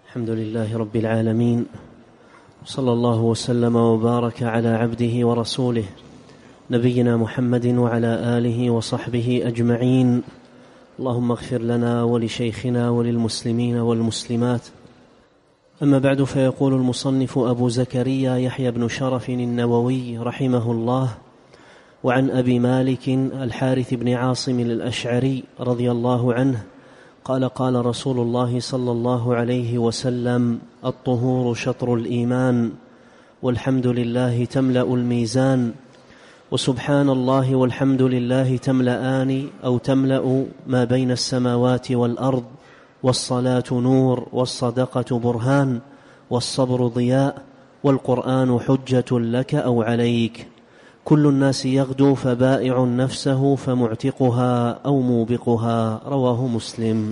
الحمد لله رب العالمين، صلى الله وسلم وبارك على عبده ورسوله نبينا محمد وعلى آله وصحبه أجمعين. اللهم اغفر لنا ولشيخنا وللمسلمين والمسلمات. أما بعد، فيقول المصنف أبو زكريا يحيى بن شرف النووي رحمه الله: وعن أبي مالك الحارث بن عاصم الأشعري رضي الله عنه قال: قال رسول الله صلى الله عليه وسلم: الطهور شطر الإيمان، والحمد لله تملأ الميزان، وسبحان الله والحمد لله تملأان أو تملأ ما بين السماوات والأرض، والصلاة نور، والصدقة برهان، والصبر ضياء، والقرآن حجة لك أو عليك. كل الناس يغدو فبائع نفسه فمعتقها أو موبقها. رواه مسلم.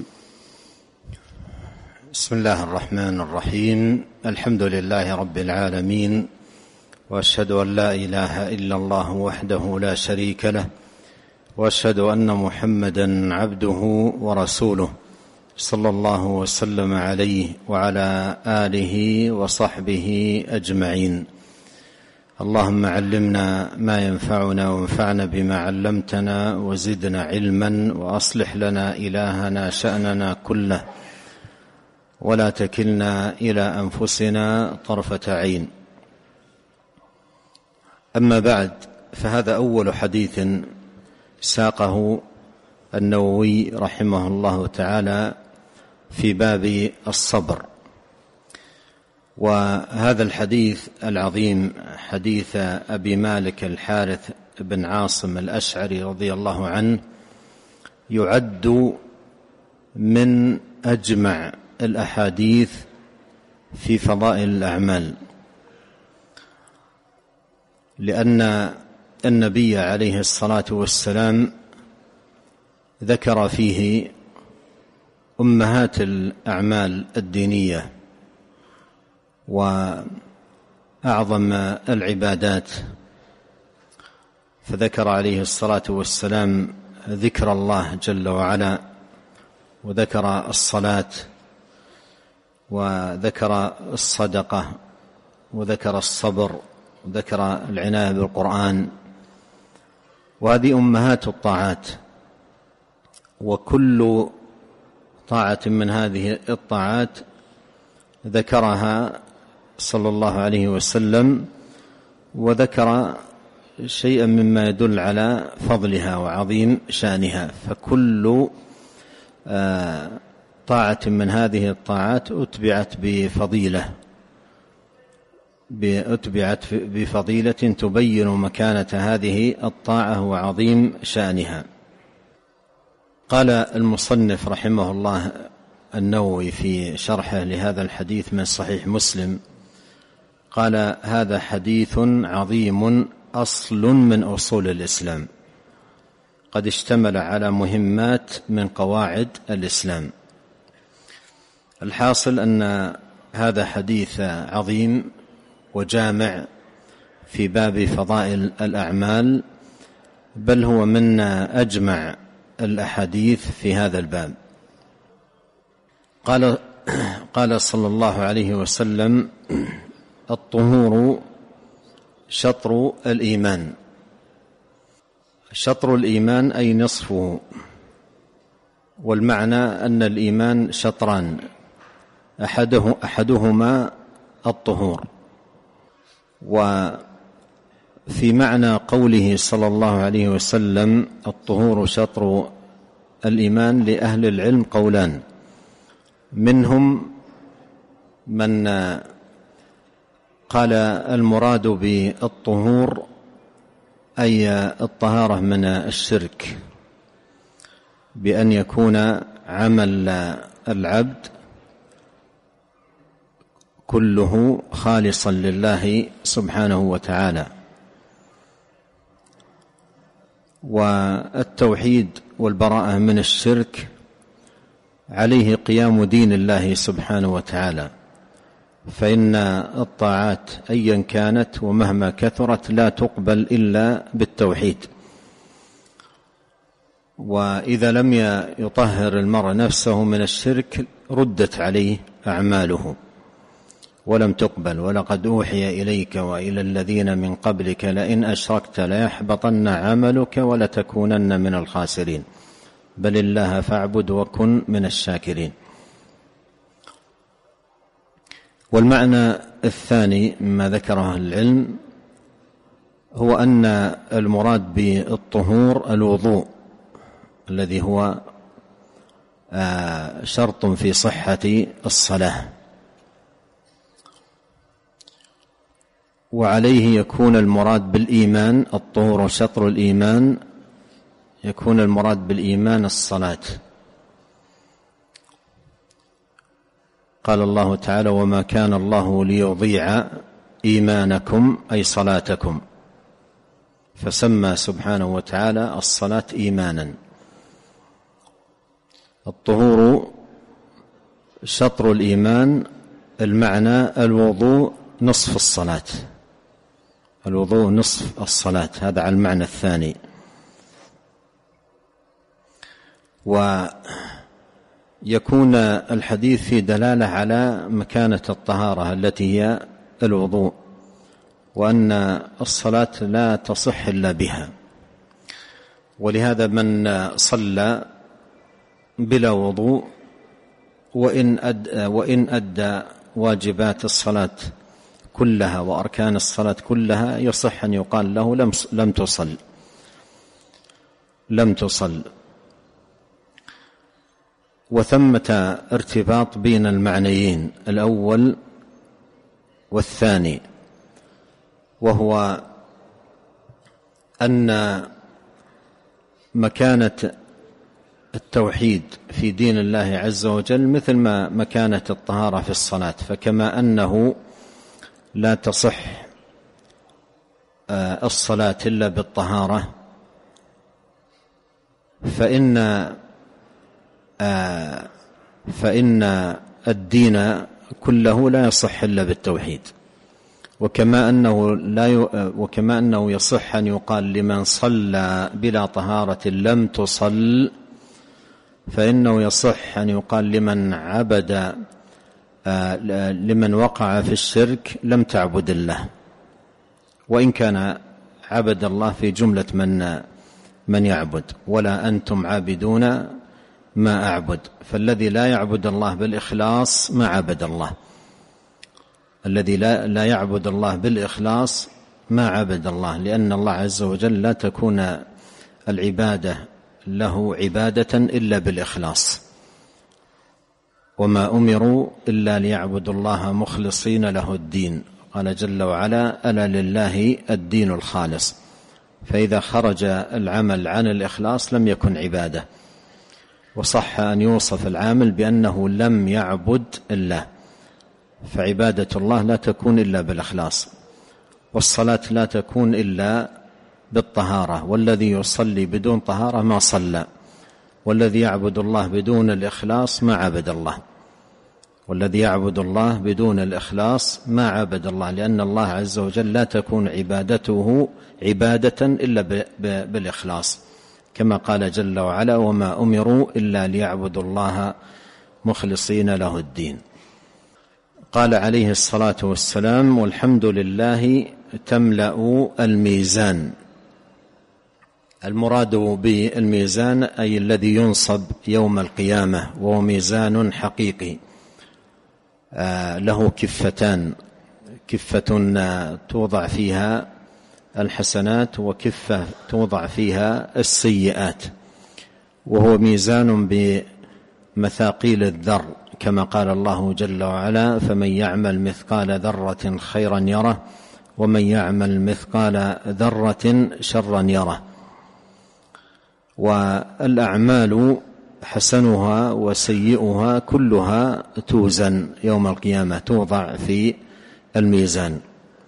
بسم الله الرحمن الرحيم. الحمد لله رب العالمين، وأشهد أن لا إله إلا الله وحده لا شريك له، وأشهد أن محمدا عبده ورسوله، صلى الله وسلم عليه وعلى آله وصحبه أجمعين. اللهم علمنا ما ينفعنا، وانفعنا بما علمتنا، وزدنا علما، وأصلح لنا إلهنا شأننا كله، ولا تكلنا إلى أنفسنا طرفة عين. أما بعد، فهذا أول حديث ساقه النووي رحمه الله تعالى في باب الصبر. وهذا الحديث العظيم حديث أبي مالك الحارث بن عاصم الأشعري رضي الله عنه يعد من أجمع الأحاديث في فضائل الأعمال، لأن النبي عليه الصلاة والسلام ذكر فيه أمهات الأعمال الدينية وأعظم العبادات، فذكر عليه الصلاة والسلام ذكر الله جل وعلا، وذكر الصلاة، وذكر الصدقة، وذكر الصبر، وذكر العناية بالقرآن، وهذه أمهات الطاعات. وكل طاعة من هذه الطاعات ذكرها صلى الله عليه وسلم، وذكر شيئا مما يدل على فضلها وعظيم شأنها. فكل طاعة من هذه الطاعات أتبعت بفضيلة تبين مكانة هذه الطاعة وعظيم شأنها. قال المصنف رحمه الله النووي في شرحه لهذا الحديث من صحيح مسلم، قال: هذا حديث عظيم، أصل من أصول الإسلام، قد اشتمل على مهمات من قواعد الإسلام. الحاصل أن هذا حديث عظيم وجامع في باب فضائل الأعمال، بل هو من أجمع الأحاديث في هذا الباب. قال صلى الله عليه وسلم: الطهور شطر الإيمان. شطر الإيمان أي نصفه، والمعنى أن الإيمان شطران، أحدهما الطهور. وفي معنى قوله صلى الله عليه وسلم الطهور شطر الإيمان لأهل العلم قولان، منهم من قال المراد بالطهور أي الطهارة من الشرك، بأن يكون عمل العبد كله خالصا لله سبحانه وتعالى. والتوحيد والبراءة من الشرك عليه قيام دين الله سبحانه وتعالى، فإن الطاعات أيا كانت ومهما كثرت لا تقبل إلا بالتوحيد. وإذا لم يطهر المرء نفسه من الشرك ردت عليه أعماله ولم تقبل. ولقد أوحي إليك وإلى الذين من قبلك لئن أشركت ليحبطن عملك ولتكونن من الخاسرين بل الله فاعبد وكن من الشاكرين. والمعنى الثاني مما ذكره العلم هو أن المراد بالطهور الوضوء الذي هو شرط في صحة الصلاة، وعليه يكون المراد بالإيمان الطهور شطر الإيمان، يكون المراد بالإيمان الصلاة. قال الله تعالى وما كان الله ليضيع إيمانكم أي صلاتكم، فسمى سبحانه وتعالى الصلاة إيمانا. الطهور شطر الإيمان، المعنى الوضوء نصف الصلاة، الوضوء نصف الصلاة، هذا على المعنى الثاني. ويكون الحديث في دلالة على مكانة الطهارة التي هي الوضوء، وأن الصلاة لا تصح إلا بها. ولهذا من صلى بلا وضوء وإن أدى واجبات الصلاة كلها وأركان الصلاة كلها يصح أن يقال له لم تصل. وثمة ارتباط بين المعنيين الأول والثاني، وهو أن مكانة التوحيد في دين الله عز وجل مثل ما مكانة الطهارة في الصلاة، فكما أنه لا تصح الصلاة إلا بالطهارة، فإن الدين كله لا يصح إلا بالتوحيد. وكما أنه يصح أن يقال لمن صلى بلا طهارة لم تصل، فإنه يصح أن يقال لمن وقع في الشرك لم تعبد الله، وإن كان عبد الله في جملة من يعبد. ولا أنتم عابدون ما أعبد، فالذي لا يعبد الله بالإخلاص ما عبد الله، الذي لا يعبد الله بالإخلاص ما عبد الله، لأن الله عز وجل لا تكون العبادة له عبادة إلا بالإخلاص. وما أمروا إلا ليعبدوا الله مخلصين له الدين، قال جل وعلا ألا لله الدين الخالص. فإذا خرج العمل عن الإخلاص لم يكن عبادة. وصح أن يوصف العامل بأنه لم يعبد الله، فعبادة الله لا تكون إلا بالإخلاص، والصلاة لا تكون إلا بالطهارة. والذي يصلي بدون طهارة ما صلى، والذي يعبد الله بدون الإخلاص ما عبد الله، والذي يعبد الله بدون الإخلاص ما عبد الله، لأن الله عز وجل لا تكون عبادته عبادة إلا بالإخلاص، كما قال جل وعلا وما أمروا إلا ليعبدوا الله مخلصين له الدين. قال عليه الصلاة والسلام والحمد لله تملأ الميزان. المراد بالميزان أي الذي ينصب يوم القيامة، وهو ميزان حقيقي له كفتان، كفة توضع فيها الحسنات وكفة توضع فيها السيئات، وهو ميزان بمثاقيل الذر، كما قال الله جل وعلا فمن يعمل مثقال ذرة خيرا يره ومن يعمل مثقال ذرة شرا يره. والأعمال حسنها وسيئها كلها توزن يوم القيامة، توضع في الميزان.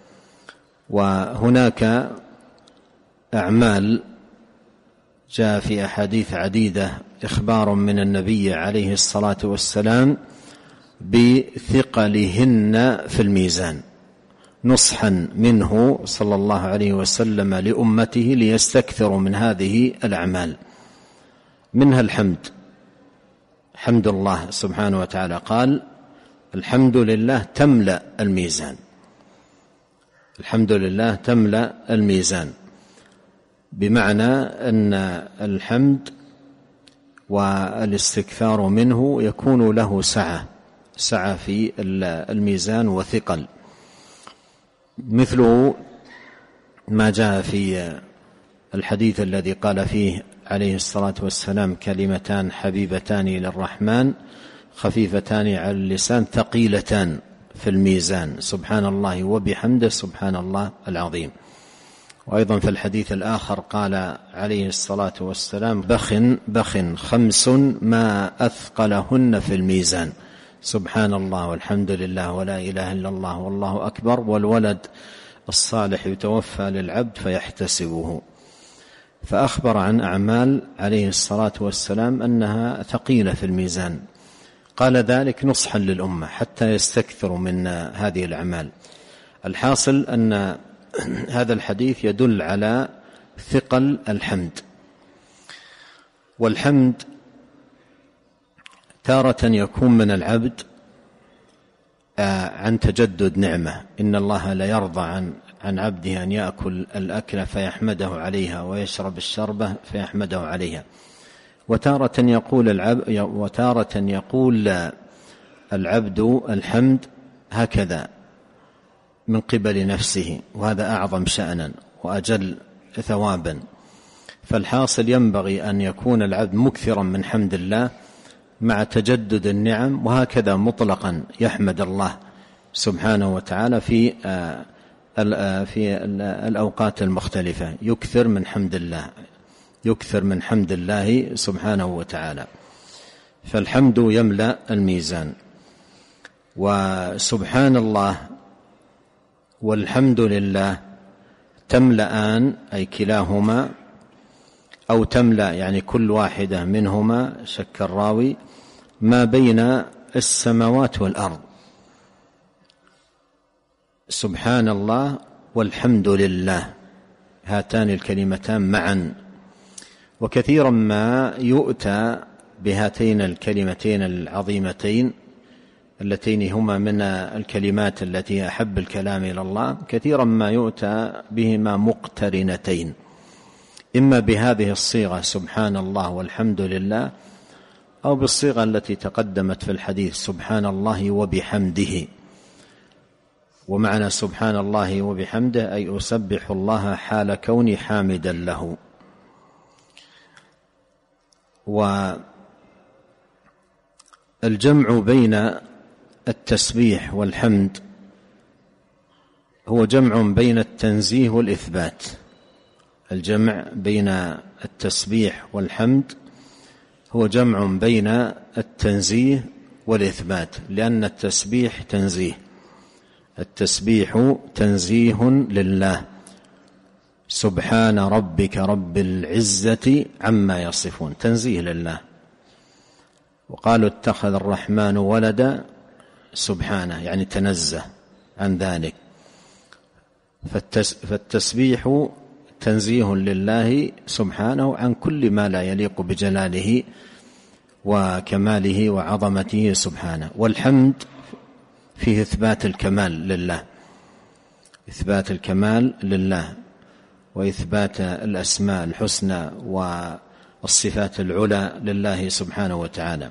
وهناك أعمال جاء في أحاديث عديدة إخبار من النبي عليه الصلاة والسلام بثقلهن في الميزان، نصحا منه صلى الله عليه وسلم لأمته ليستكثروا من هذه الأعمال، منها الحمد، حمد الله سبحانه وتعالى، قال الحمد لله تملأ الميزان. الحمد لله تملأ الميزان، بمعنى أن الحمد والاستكثار منه يكون له سعة في الميزان وثقل، مثله ما جاء في الحديث الذي قال فيه عليه الصلاة والسلام: كلمتان حبيبتان إلى الرحمن خفيفتان على اللسان ثقيلتان في الميزان، سبحان الله وبحمده سبحان الله العظيم. وأيضا في الحديث الآخر قال عليه الصلاة والسلام: بخ 5 ما أثقلهن في الميزان، سبحان الله والحمد لله ولا إله إلا الله والله أكبر، والولد الصالح يتوفى للعبد فيحتسبه. فأخبر عن أعمال عليه الصلاة والسلام أنها ثقيلة في الميزان، قال ذلك نصحا للأمة حتى يستكثروا من هذه الأعمال. الحاصل أن هذا الحديث يدل على ثقل الحمد. والحمد تارة يكون من العبد عن تجدد نعمة، إن الله لا يرضى عن عبده أن يأكل الأكل فيحمده عليها ويشرب الشربة فيحمده عليها. وتارة يقول العبد الحمد هكذا من قبل نفسه، وهذا أعظم شأنا وأجل ثوابا. فالحاصل ينبغي أن يكون العبد مكثرا من حمد الله مع تجدد النعم، وهكذا مطلقا يحمد الله سبحانه وتعالى في الأوقات المختلفة، يكثر من حمد الله سبحانه وتعالى. فالحمد يملأ الميزان. وسبحان الله والحمد لله تملأان، أي كلاهما، أو تملأ يعني كل واحدة منهما، شك الراوي، ما بين السماوات والأرض. سبحان الله والحمد لله، هاتان الكلمتان معا. وكثيرا ما يؤتى بهاتين الكلمتين العظيمتين اللتين هما من الكلمات التي أحب الكلام إلى الله، كثيرا ما يؤتى بهما مقترنتين، إما بهذه الصيغة سبحان الله والحمد لله، أو بالصيغة التي تقدمت في الحديث سبحان الله وبحمده. ومعنى سبحان الله وبحمده أي أسبح الله حال كوني حامدا له. والجمع بين التسبيح والحمد هو جمع بين التنزيه والإثبات. الجمع بين التسبيح والحمد هو جمع بين التنزيه والإثبات، لأن التسبيح تنزيه، التسبيح تنزيه لله، سبحان ربك رب العزة عما يصفون، تنزيه لله. وقالوا اتخذ الرحمن ولدا، سبحانه يعني تنزه عن ذلك. فالتسبيح تنزيه لله سبحانه عن كل ما لا يليق بجلاله وكماله وعظمته سبحانه. والحمد فيه إثبات الكمال لله، إثبات الكمال لله، وإثبات الأسماء الحسنى والصفات العلى لله سبحانه وتعالى.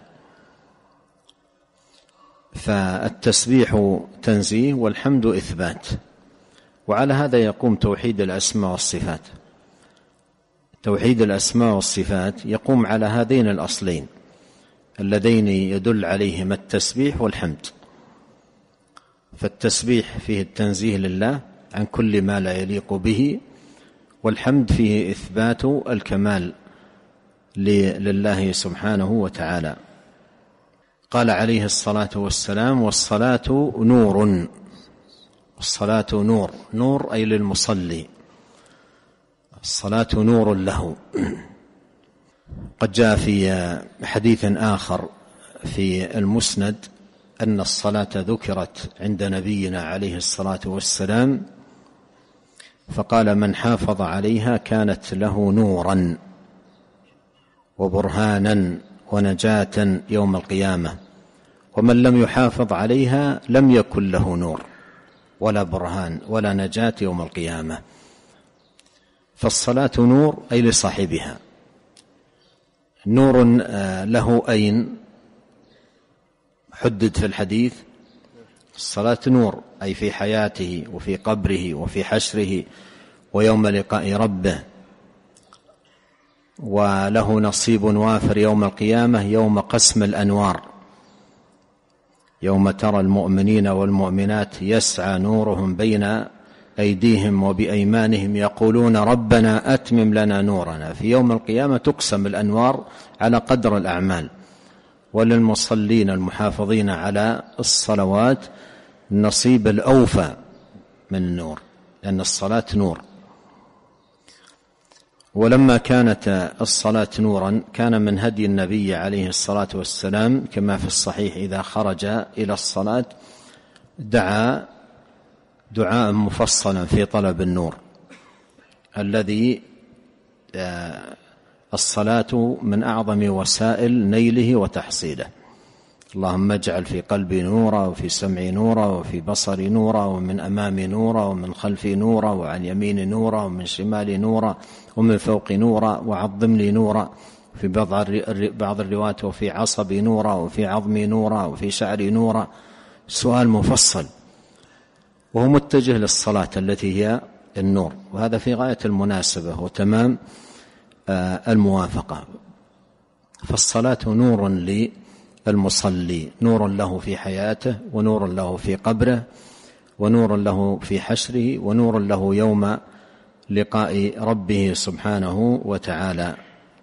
فالتسبيح تنزيه والحمد إثبات. وعلى هذا يقوم توحيد الأسماء والصفات. توحيد الأسماء والصفات يقوم على هذين الأصلين اللذين يدل عليهما التسبيح والحمد. فالتسبيح فيه التنزيه لله عن كل ما لا يليق به، والحمد فيه إثبات الكمال لله سبحانه وتعالى. قال عليه الصلاة والسلام: والصلاة نور. الصلاة نور، نور أي للمصلي، الصلاة نور له. قد جاء في حديث آخر في المسند أن الصلاة ذكرت عند نبينا عليه الصلاة والسلام، فقال: من حافظ عليها كانت له نورا وبرهانا ونجاة يوم القيامة، ومن لم يحافظ عليها لم يكن له نور ولا برهان ولا نجاة يوم القيامة. فالصلاة نور أي لصاحبها. نور له أين حدد في الحديث؟ الصلاة نور أي في حياته وفي قبره وفي حشره ويوم لقاء ربه، وله نصيب وافر يوم القيامة يوم قسم الأنوار، يوم ترى المؤمنين والمؤمنات يسعى نورهم بين أيديهم وبأيمانهم يقولون ربنا أتمم لنا نورنا. في يوم القيامة تقسم الأنوار على قدر الأعمال، وللمصلين المحافظين على الصلوات النصيب الأوفى من النور، لأن الصلاة نور. ولما كانت الصلاة نورا كان من هدي النبي عليه الصلاة والسلام كما في الصحيح إذا خرج إلى الصلاة دعا دعاء مفصلا في طلب النور الذي الصلاة من أعظم وسائل نيله وتحصيله. اللهم اجعل في قلبي نورا، وفي سمعي نورا، وفي بصري نورا، ومن أمامي نورا، ومن خلفي نورا، وعن يميني نورا، ومن شمالي نورا، ومن فوقي نورا، وعظم لي نورا. في بعض الروايات وفي عصبي نورا، وفي عظمي نورا، وفي شعري نورا. سؤال مفصل وهو متجه للصلاة التي هي النور، وهذا في غاية المناسبة وتمام الموافقة. فالصلاة نور للمصلي، نور له في حياته، ونور له في قبره، ونور له في حشره، ونور له يوم لقاء ربه سبحانه وتعالى.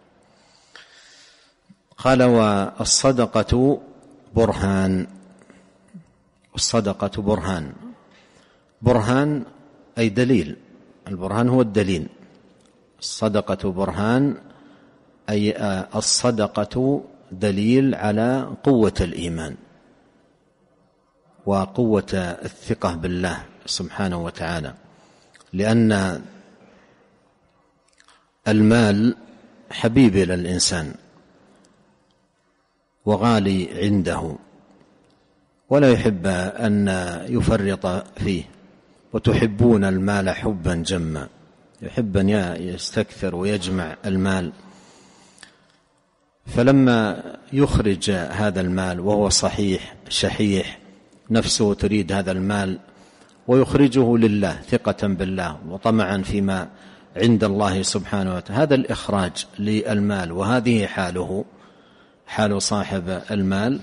قال والصدقة برهان. الصدقة برهان، برهان أي دليل، البرهان هو الدليل. الصدقة برهان أي الصدقة دليل على قوة الإيمان وقوة الثقة بالله سبحانه وتعالى، لأن المال حبيب إلى الإنسان وغالي عنده، ولا يحب أن يفرط فيه، وتحبون المال حبا جما، يحب أن يستكثر ويجمع المال. فلما يخرج هذا المال وهو صحيح شحيح، نفسه تريد هذا المال ويخرجه لله ثقة بالله وطمعا فيما عند الله سبحانه وتعالى، هذا الإخراج للمال وهذه حاله حال صاحب المال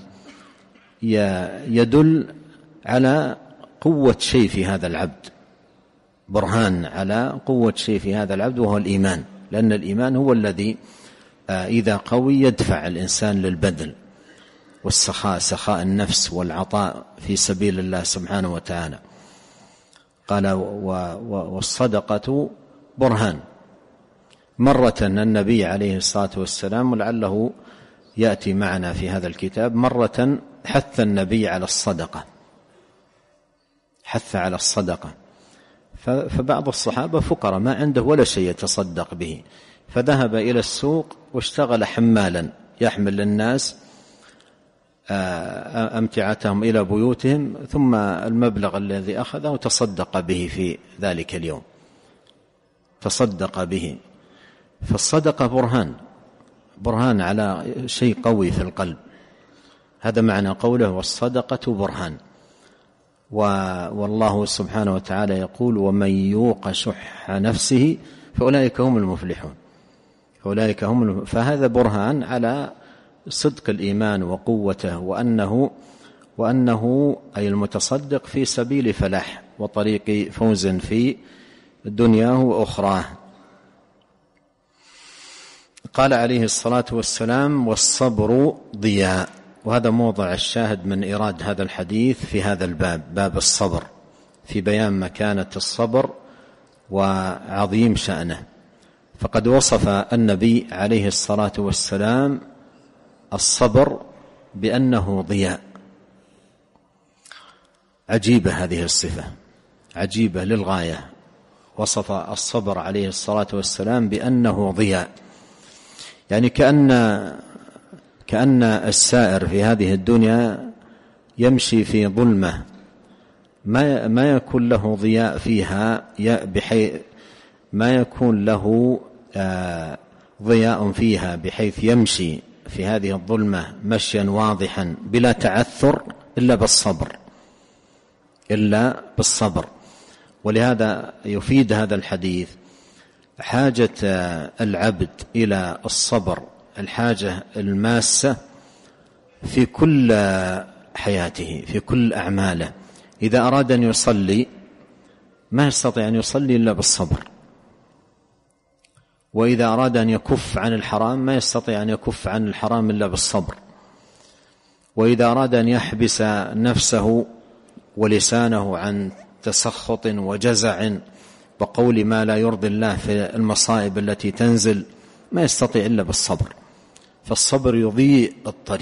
يدل على قوة شيء في هذا العبد، برهان على قوة شيء في هذا العبد وهو الإيمان، لأن الإيمان هو الذي إذا قوي يدفع الإنسان للبذل والسخاء، سخاء النفس والعطاء في سبيل الله سبحانه وتعالى. قال والصدقة برهان. مرة النبي عليه الصلاة والسلام، ولعله يأتي معنا في هذا الكتاب، مرة حث النبي على الصدقة، حث على الصدقة. فبعض الصحابة فقراء ما عنده ولا شيء يتصدق به، فذهب إلى السوق واشتغل حمالا يحمل للناس أمتعتهم إلى بيوتهم، ثم المبلغ الذي أخذه تصدق به في ذلك اليوم، تصدق به. فالصدقة برهان على شيء قوي في القلب، هذا معنى قوله والصدقة برهان. والله سبحانه وتعالى يقول ومن يوق شح نفسه فأولئك هم المفلحون، فهذا برهان على صدق الإيمان وقوته، وأنه أي المتصدق في سبيل فلاح وطريق فوز في دنياه وأخراه. قال عليه الصلاة والسلام والصبر ضياء، وهذا موضع الشاهد من إيراد هذا الحديث في هذا الباب، باب الصبر، في بيان مكانة الصبر وعظيم شأنه. فقد وصف النبي عليه الصلاة والسلام الصبر بأنه ضياء. عجيبة هذه الصفة، عجيبة للغاية. وصف الصبر عليه الصلاة والسلام بأنه ضياء، يعني كأن السائر في هذه الدنيا يمشي في ظلمة ما يكون له ضياء فيها، بحيث ما يكون له ضياء فيها بحيث يمشي في هذه الظلمة مشيا واضحا بلا تعثر إلا بالصبر. ولهذا يفيد هذا الحديث حاجة العبد إلى الصبر الحاجة الماسة في كل حياته، في كل أعماله. إذا أراد أن يصلي ما يستطيع أن يصلي إلا بالصبر، وإذا أراد أن يكف عن الحرام ما يستطيع أن يكف عن الحرام إلا بالصبر، وإذا أراد أن يحبس نفسه ولسانه عن تسخط وجزع وقول ما لا يرضي الله في المصائب التي تنزل ما يستطيع إلا بالصبر. فالصبر يضيء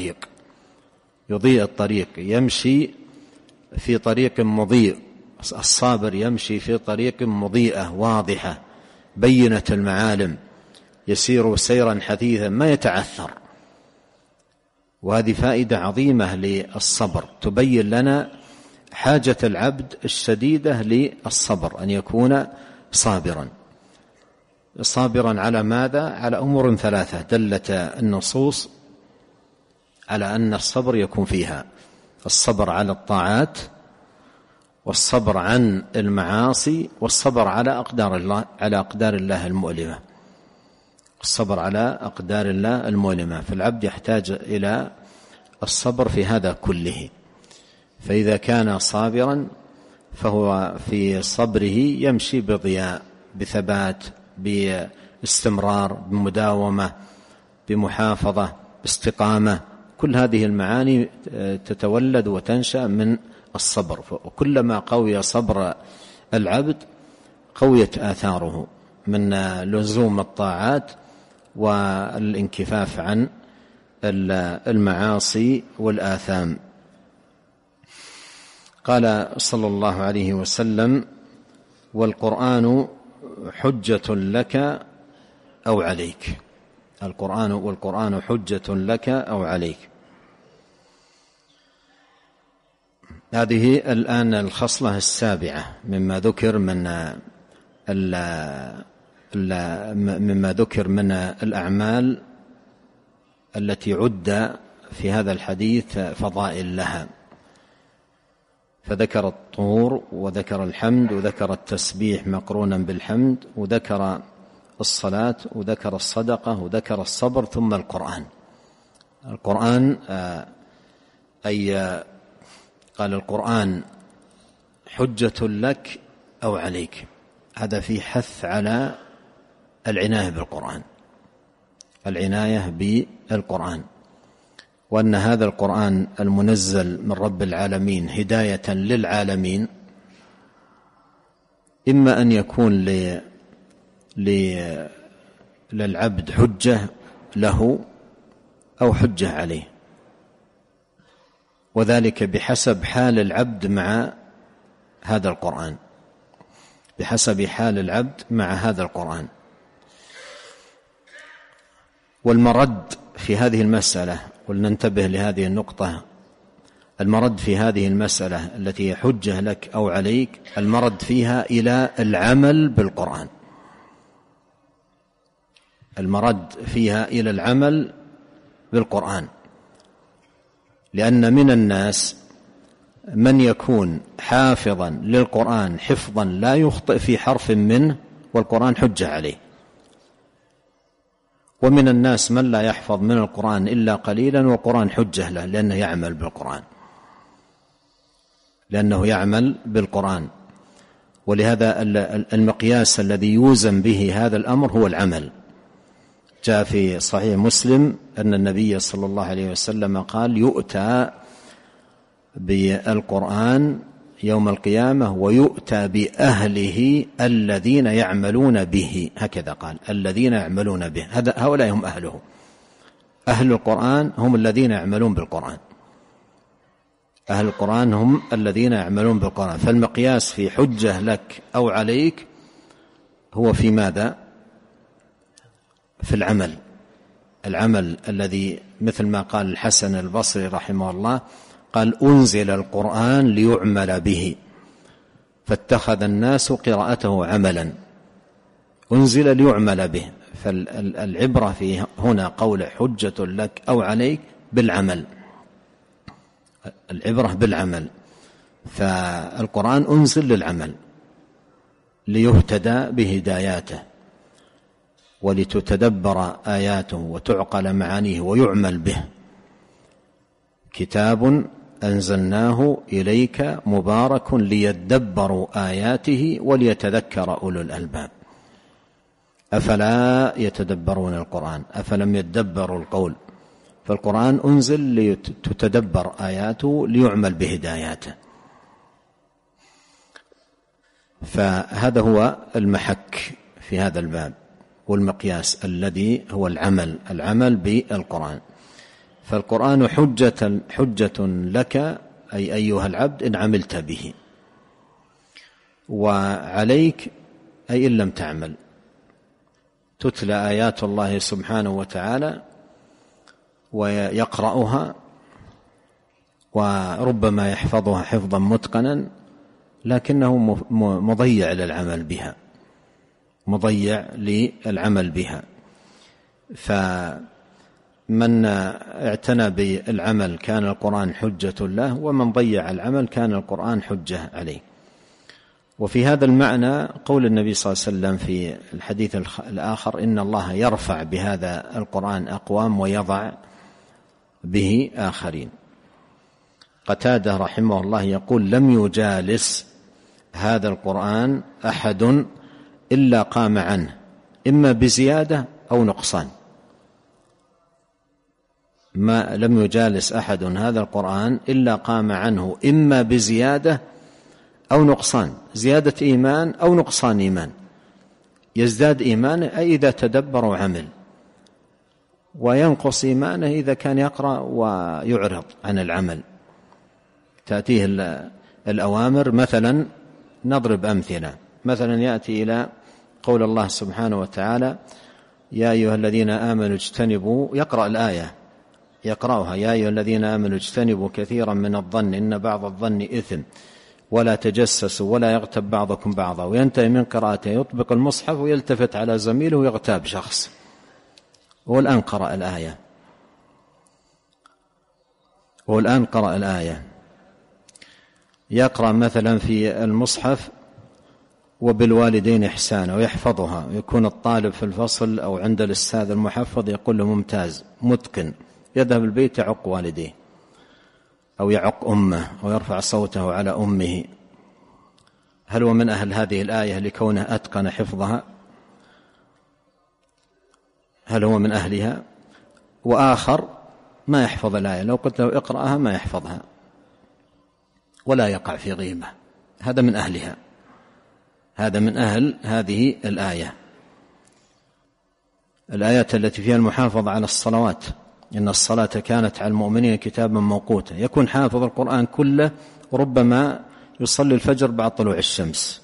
الطريق، يمشي في طريق مضيء. الصابر يمشي في طريق مضيئة واضحة بينة المعالم، يسير سيرا حثيثا ما يتعثر. وهذه فائدة عظيمة للصبر، تبين لنا حاجة العبد الشديدة للصبر، أن يكون صابرا على ماذا؟ على أمور ثلاثة دلت النصوص على أن الصبر يكون فيها: الصبر على الطاعات، والصبر عن المعاصي، والصبر على أقدار الله المؤلمة. الصبر على أقدار الله المؤلمة، فالعبد يحتاج إلى الصبر في هذا كله. فإذا كان صابرا فهو في صبره يمشي بضياء، بثبات، باستمرار، بمداومة، بمحافظة، باستقامة. كل هذه المعاني تتولد وتنشأ من الصبر. وكلما قوي صبر العبد قويت آثاره من لزوم الطاعات والانكفاف عن المعاصي والآثام. قال صلى الله عليه وسلم: والقرآن حجة لك أو عليك. والقرآن حجة لك أو عليك. هذه الآن الخصلة السابعة مما ذكر من الأعمال التي عد في هذا الحديث فضائل لها. فذكر الطهور، وذكر الحمد، وذكر التسبيح مقرونا بالحمد، وذكر الصلاة، وذكر الصدقة، وذكر الصبر، ثم القرآن قال القرآن حجة لك أو عليك. هذا في حث على العناية بالقرآن، وأن هذا القرآن المنزل من رب العالمين هداية للعالمين، إما أن يكون للعبد حجة له أو حجة عليه، وذلك بحسب حال العبد مع هذا القرآن، بحسب حال العبد مع هذا القرآن. والمرد في هذه المسألة، ولننتبه لهذه النقطة، المرد في هذه المسألة التي حجة لك أو عليك، المرد فيها إلى العمل بالقرآن، المرد فيها إلى العمل بالقرآن. لأن من الناس من يكون حافظا للقرآن حفظا لا يخطئ في حرف منه والقرآن حجة عليه، ومن الناس من لا يحفظ من القرآن إلا قليلا والقرآن حجة له، لأنه يعمل بالقرآن. ولهذا المقياس الذي يوزن به هذا الأمر هو العمل. جاء في صحيح مسلم أن النبي صلى الله عليه وسلم قال: يؤتى بالقرآن يوم القيامة ويؤتى بأهله الذين يعملون به. هكذا قال: الذين يعملون به، هؤلاء هم أهله. أهل القرآن هم الذين يعملون بالقرآن، أهل القرآن هم الذين يعملون بالقرآن. فالمقياس في حجة لك أو عليك هو في ماذا؟ في العمل، العمل الذي مثل ما قال الحسن البصري رحمه الله، قال: أنزل القرآن ليعمل به فاتخذ الناس قراءته عملا. أنزل ليعمل به، فالعبرة في هنا قول حجة لك أو عليك بالعمل، العبرة بالعمل. فالقرآن أنزل للعمل ليهتدى بهداياته ولتتدبر آياته وتعقل معانيه ويعمل به. كتاب أنزلناه إليك مبارك ليدبروا آياته وليتذكر أولو الألباب. أفلا يتدبرون القرآن؟ أفلم يدبروا القول؟ فالقرآن أنزل لتتدبر آياته ليعمل بهداياته. فهذا هو المحك في هذا الباب والمقياس الذي هو العمل بالقرآن. فالقرآن حجة لك، أي أيها العبد، إن عملت به، وعليك أي إن لم تعمل. تتلى آيات الله سبحانه وتعالى ويقرأها وربما يحفظها حفظا متقنا، لكنه مضيع للعمل بها، مضيع للعمل بها. فمن اعتنى بالعمل كان القرآن حجة له، ومن ضيع العمل كان القرآن حجة عليه. وفي هذا المعنى قول النبي صلى الله عليه وسلم في الحديث الآخر: إن الله يرفع بهذا القرآن أقوام ويضع به آخرين. قتادة رحمه الله يقول: لم يجالس هذا القرآن أحد إلا قام عنه إما بزيادة أو نقصان. ما لم يجالس أحد هذا القرآن إلا قام عنه إما بزيادة أو نقصان، زيادة إيمان أو نقصان إيمان. يزداد إيمانه أي إذا تدبر وعمل، وينقص إيمانه إذا كان يقرأ ويعرض عن العمل. تأتيه الأوامر، مثلا نضرب أمثلة، مثلا يأتي إلى قول الله سبحانه وتعالى: يا أيها الذين آمنوا اجتنبوا، يقرأ الآية يقرأها: يا أيها الذين آمنوا اجتنبوا كثيرا من الظن إن بعض الظن إثم ولا تجسسوا ولا يغتب بعضكم بعضا، وينتهي من قراءته يطبق المصحف ويلتفت على زميله ويغتاب شخص. والآن قرأ الآية يقرأ مثلا في المصحف: وبالوالدين إحسانا، ويحفظها، ويكون الطالب في الفصل أو عند الأستاذ المحفظ يقول له ممتاز متقن، يذهب البيت يعق والديه أو يعق أمه أو يرفع صوته على أمه. هل هو من أهل هذه الآية لكونه أتقن حفظها؟ هل هو من أهلها؟ وآخر ما يحفظ الآية، لو قلت له اقرأها ما يحفظها ولا يقع في غيبة. هذا من أهلها، هذا من أهل هذه الآية. الآيات التي فيها المحافظة على الصلوات: إن الصلاة كانت على المؤمنين كتابا موقوتا. يكون حافظ القرآن كله، وربما يصلي الفجر بعد طلوع الشمس،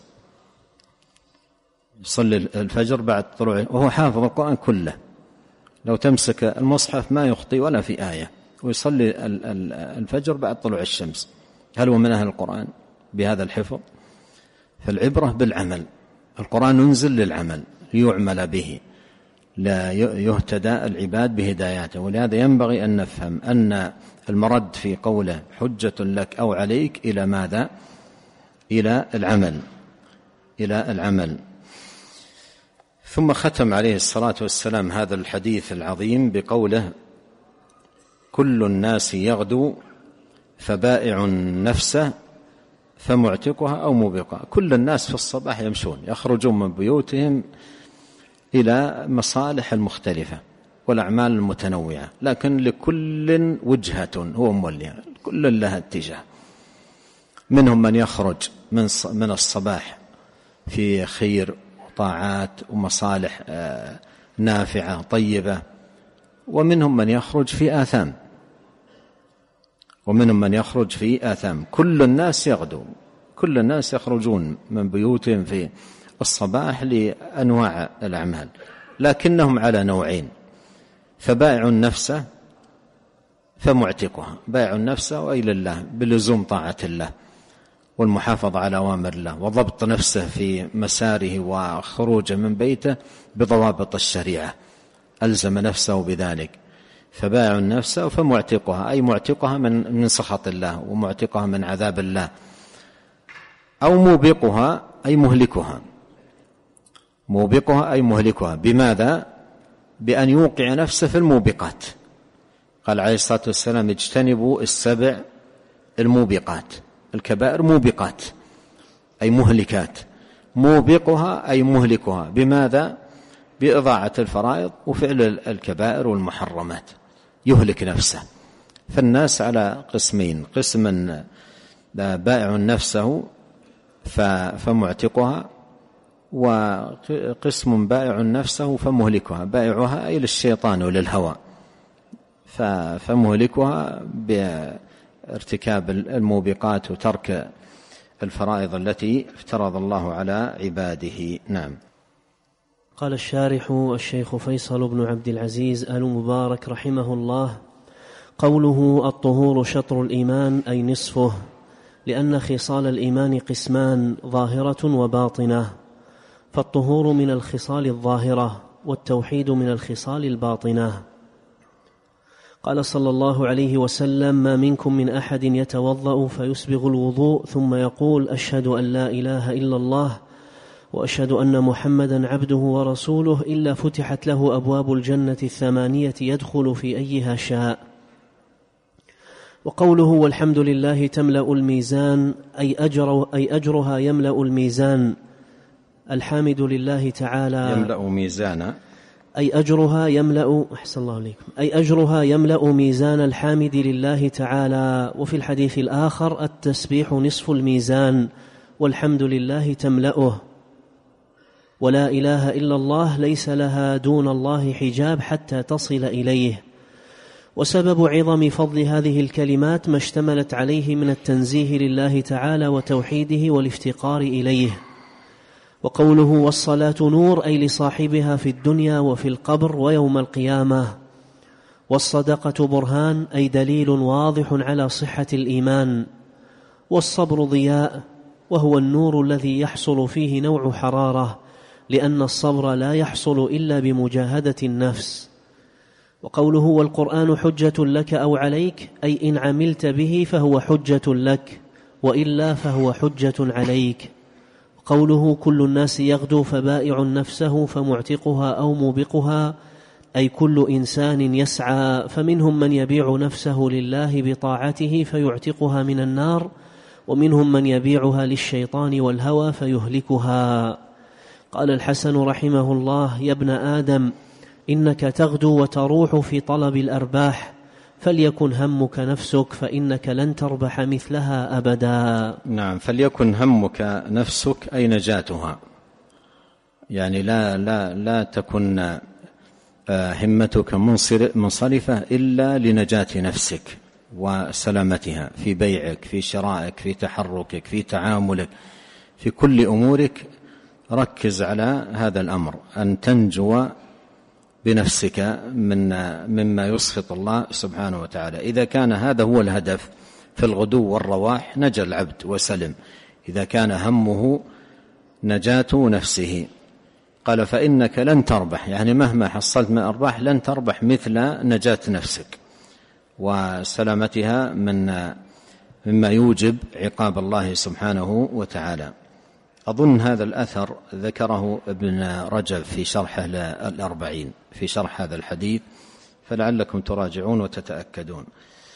يصلي الفجر بعد طلوع، وهو حافظ القرآن كله. لو تمسك المصحف ما يخطي ولا في آية، ويصلي الفجر بعد طلوع الشمس. هل هو من أهل القرآن بهذا الحفظ؟ فالعبرة بالعمل. القرآن ينزل للعمل ليعمل به، لا يهتدى العباد بهداياته. ولهذا ينبغي أن نفهم أن المرد في قوله حجة لك أو عليك إلى ماذا؟ إلى العمل. ثم ختم عليه الصلاة والسلام هذا الحديث العظيم بقوله: كل الناس يغدو فبائع نفسه فمعتقها أو موبقها. كل الناس في الصباح يمشون، يخرجون من بيوتهم إلى مصالح المختلفة والأعمال المتنوعة، لكن لكل وجهة هو موليها، كل لها اتجاه. منهم من يخرج من الصباح في خير وطاعات ومصالح نافعة طيبة، ومنهم من يخرج في آثام، كل الناس يغدو، كل الناس يخرجون من بيوتهم في الصباح لأنواع الأعمال، لكنهم على نوعين: فبائع النفس فمعتقها، بائع النفس وإلى الله بلزوم طاعة الله والمحافظة على أوامر الله، وضبط نفسه في مساره وخروجه من بيته بضوابط الشريعة، ألزم نفسه بذلك. فبائع النفس فمعتقها، أي معتقها من سخط الله ومعتقها من عذاب الله. أو موبقها أي مهلكها، موبقها أي مهلكها. بماذا؟ بأن يوقع نفسه في الموبقات. قال عليه الصلاة والسلام: اجتنبوا السبع الموبقات. الكبائر موبقات أي مهلكات، موبقها أي مهلكها. بماذا؟ بإضاعة الفرائض وفعل الكبائر والمحرمات يهلك نفسه. فالناس على قسمين: قسم بائع نفسه فمعتقها، وقسم بائع نفسه فمهلكها. بائعها أي للشيطان وللهوى، فمهلكها بارتكاب الموبقات وترك الفرائض التي افترض الله على عباده. نعم. قال الشارح الشيخ فيصل بن عبد العزيز آل مبارك رحمه الله: قوله الطهور شطر الإيمان أي نصفه، لأن خصال الإيمان قسمان: ظاهرة وباطنة، فالطهور من الخصال الظاهرة والتوحيد من الخصال الباطنة. قال صلى الله عليه وسلم: ما منكم من أحد يتوضأ فيسبغ الوضوء ثم يقول: أشهد أن لا إله إلا الله وأشهد أن محمدا عبده ورسوله، إلا فتحت له أبواب الجنة 8 يدخل في أيها شاء. وقوله والحمد لله تملأ الميزان أي أجرها يملأ الميزان. الحامد لله تعالى يملأ ميزانا أي أجرها يملأ، أحسن الله عليكم، أي أجرها يملأ ميزان الحامد لله تعالى. وفي الحديث الآخر: التسبيح نصف الميزان والحمد لله تملأه. ولا إله إلا الله ليس لها دون الله حجاب حتى تصل إليه. وسبب عظم فضل هذه الكلمات ما اشتملت عليه من التنزيه لله تعالى وتوحيده والافتقار إليه. وقوله والصلاة نور أي لصاحبها في الدنيا وفي القبر ويوم القيامة. والصدقة برهان أي دليل واضح على صحة الإيمان. والصبر ضياء، وهو النور الذي يحصل فيه نوع حرارة، لأن الصبر لا يحصل إلا بمجاهدة النفس. وقوله والقرآن حجة لك أو عليك أي إن عملت به فهو حجة لك، وإلا فهو حجة عليك. قوله كل الناس يغدو فبائع نفسه فمعتقها أو موبقها أي كل إنسان يسعى، فمنهم من يبيع نفسه لله بطاعته فيعتقها من النار، ومنهم من يبيعها للشيطان والهوى فيهلكها. قال الحسن رحمه الله: يا ابن آدم إنك تغدو وتروح في طلب الأرباح، فليكن همك نفسك فإنك لن تربح مثلها أبدا. نعم، فليكن همك نفسك أي نجاتها، يعني لا تكن همتك منصرفة إلا لنجاة نفسك وسلامتها في بيعك، في شرائك، في تحركك، في تعاملك، في كل أمورك. ركز على هذا الأمر، أن تنجو بنفسك مما يسخط الله سبحانه وتعالى. إذا كان هذا هو الهدف في الغدو والرواح نجا العبد وسلم، إذا كان همه نجاة نفسه. قال فإنك لن تربح، يعني مهما حصلت من أرباح لن تربح مثل نجاة نفسك وسلامتها مما يوجب عقاب الله سبحانه وتعالى. أظن هذا الأثر ذكره ابن رجب في شرحه الأربعين، في شرح هذا الحديث، فلعلكم تراجعون وتتأكدون.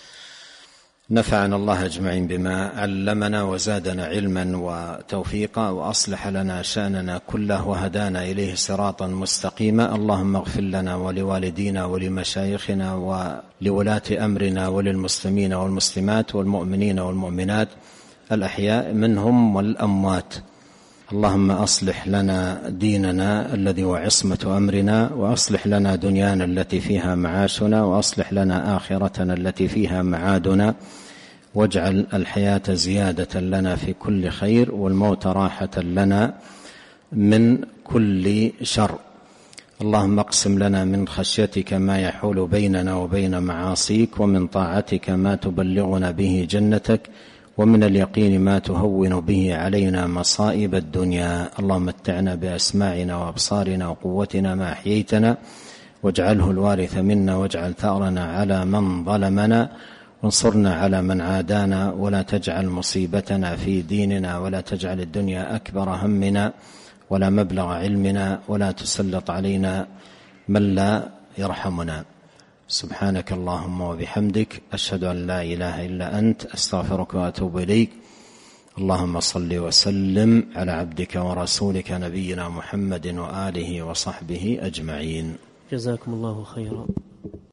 نفعنا الله أجمعين بما علمنا وزادنا علما وتوفيقا، وأصلح لنا شأننا كله وهدانا إليه صراطا مستقيما. اللهم اغفر لنا ولوالدينا ولمشايخنا ولولاة أمرنا وللمسلمين والمسلمات والمؤمنين والمؤمنات الأحياء منهم والأموات. اللهم أصلح لنا ديننا الذي هو عصمة أمرنا، وأصلح لنا دنيانا التي فيها معاشنا، وأصلح لنا آخرتنا التي فيها معادنا، واجعل الحياة زيادة لنا في كل خير، والموت راحة لنا من كل شر. اللهم اقسم لنا من خشيتك ما يحول بيننا وبين معاصيك، ومن طاعتك ما تبلغنا به جنتك، ومن اليقين ما تهون به علينا مصائب الدنيا. اللهم متعنا بأسماعنا وأبصارنا وقوتنا ما أحييتنا، واجعله الوارث منا، واجعل ثأرنا على من ظلمنا، وانصرنا على من عادانا، ولا تجعل مصيبتنا في ديننا، ولا تجعل الدنيا أكبر همنا ولا مبلغ علمنا، ولا تسلط علينا من لا يرحمنا. سبحانك اللهم وبحمدك، أشهد أن لا إله إلا أنت، أستغفرك وأتوب إليك. اللهم صل وسلم على عبدك ورسولك نبينا محمد وآله وصحبه أجمعين. جزاكم الله خيرا.